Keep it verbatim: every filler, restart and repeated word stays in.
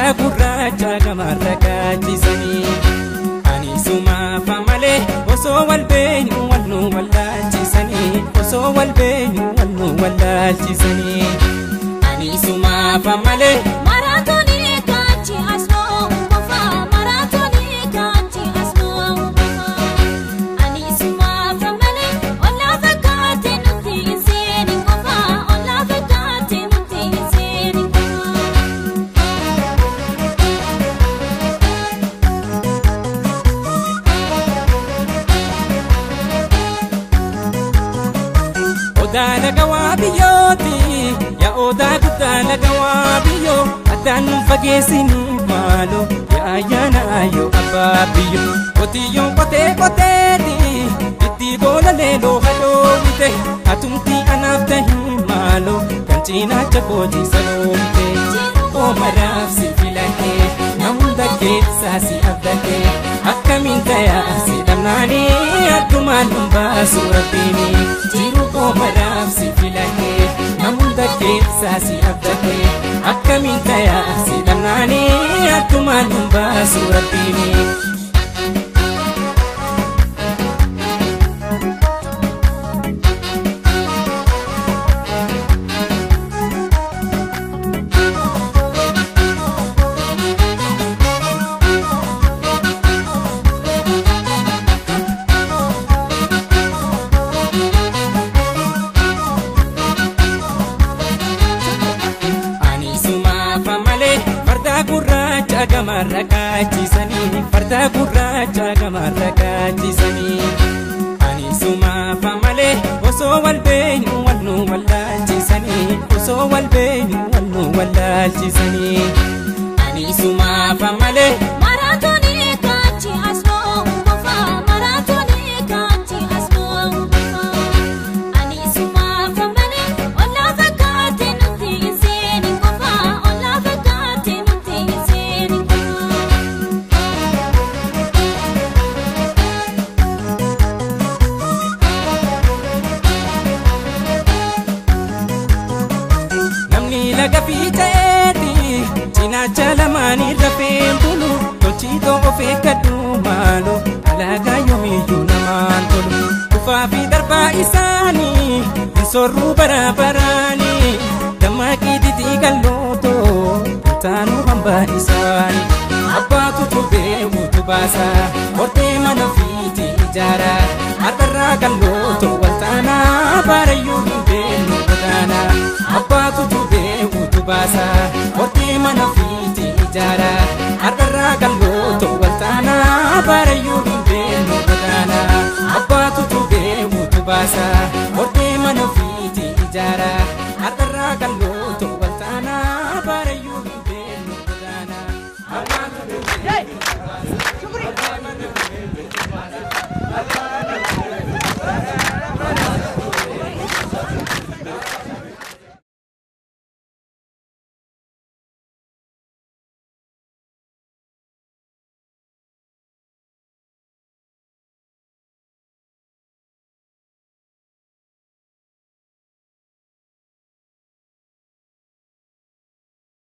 farda gurraacha gamarra kaachisanii ani sumaaf malee osoo wal beenyu wal nu wallaalchisanii osoo wal beenyu wal nu wallaalchisanii ani sumaaf malee Maratoni kachi asmo ufa maratoni kachi asmo ufa ani sumaaf malee olla fakkaate nuti seeni ufa olla fakkaate nuti seeni Odala gawaabiyyooti yaa odaa guddaala gawaabiyyo addaan nu fageessini maalo yaa ayyaana ayyoo abbaa biyyo qotiyyoon qotee qoteeti itti boola leeloo hadoomte atumtii anaaf tahii maalo kan cinaacha kooti saloomte oomaraaf si filahee namunda keessaa si abdatee akkamiin tayaa si dhabnaanii addumaan dhumbaasu rabbiini jiru oomaraaf si filahee namunda keessaa si abdatee akkamiin tayaa si dhabnaanii addumaan dhumbaasu rabbiini. Gurraacha gamarra kaachisanii farda gurraacha gamarra kaachisanii ani sumaaf malee osoo wal beenyu wal nu wallaalchisanii osoo wal beenyu wal nu wallaalchisanii ani sumaaf malee Maratoni kachi asmo ufa maratoni kachi asmo ufa ani sumaaf malee olla fakkaate nuti seeni ufa olla fakkaate nuti seeni namni laga fiiceeti cinaacha lamaanii rafeen bulu tolchitoo of eeggadhu maalo alaagaa yoomiyyuu namaan tolu dhufaa fi darbaa isaanii hin sorruu bara baraanii dammaqii titii qallootoo taanuu hambaa isaanii abbaatu tubee utubaasa hortee mana fiiti ijaara har'arraa qallootoo waltaanaa baarayyuu hin beellu godaana abbaatu tubee utubaasa hortee mana fiiti ijaara har'arraa qallootoo waltaanaa baarayyuu hin beellu godaana abbaatu tubee utubaasa hortee mana fiiti ijaara har'arraa qallootoo waltaanaa baarayyuu hin beellu godaana abbaatu tubee utubaasa.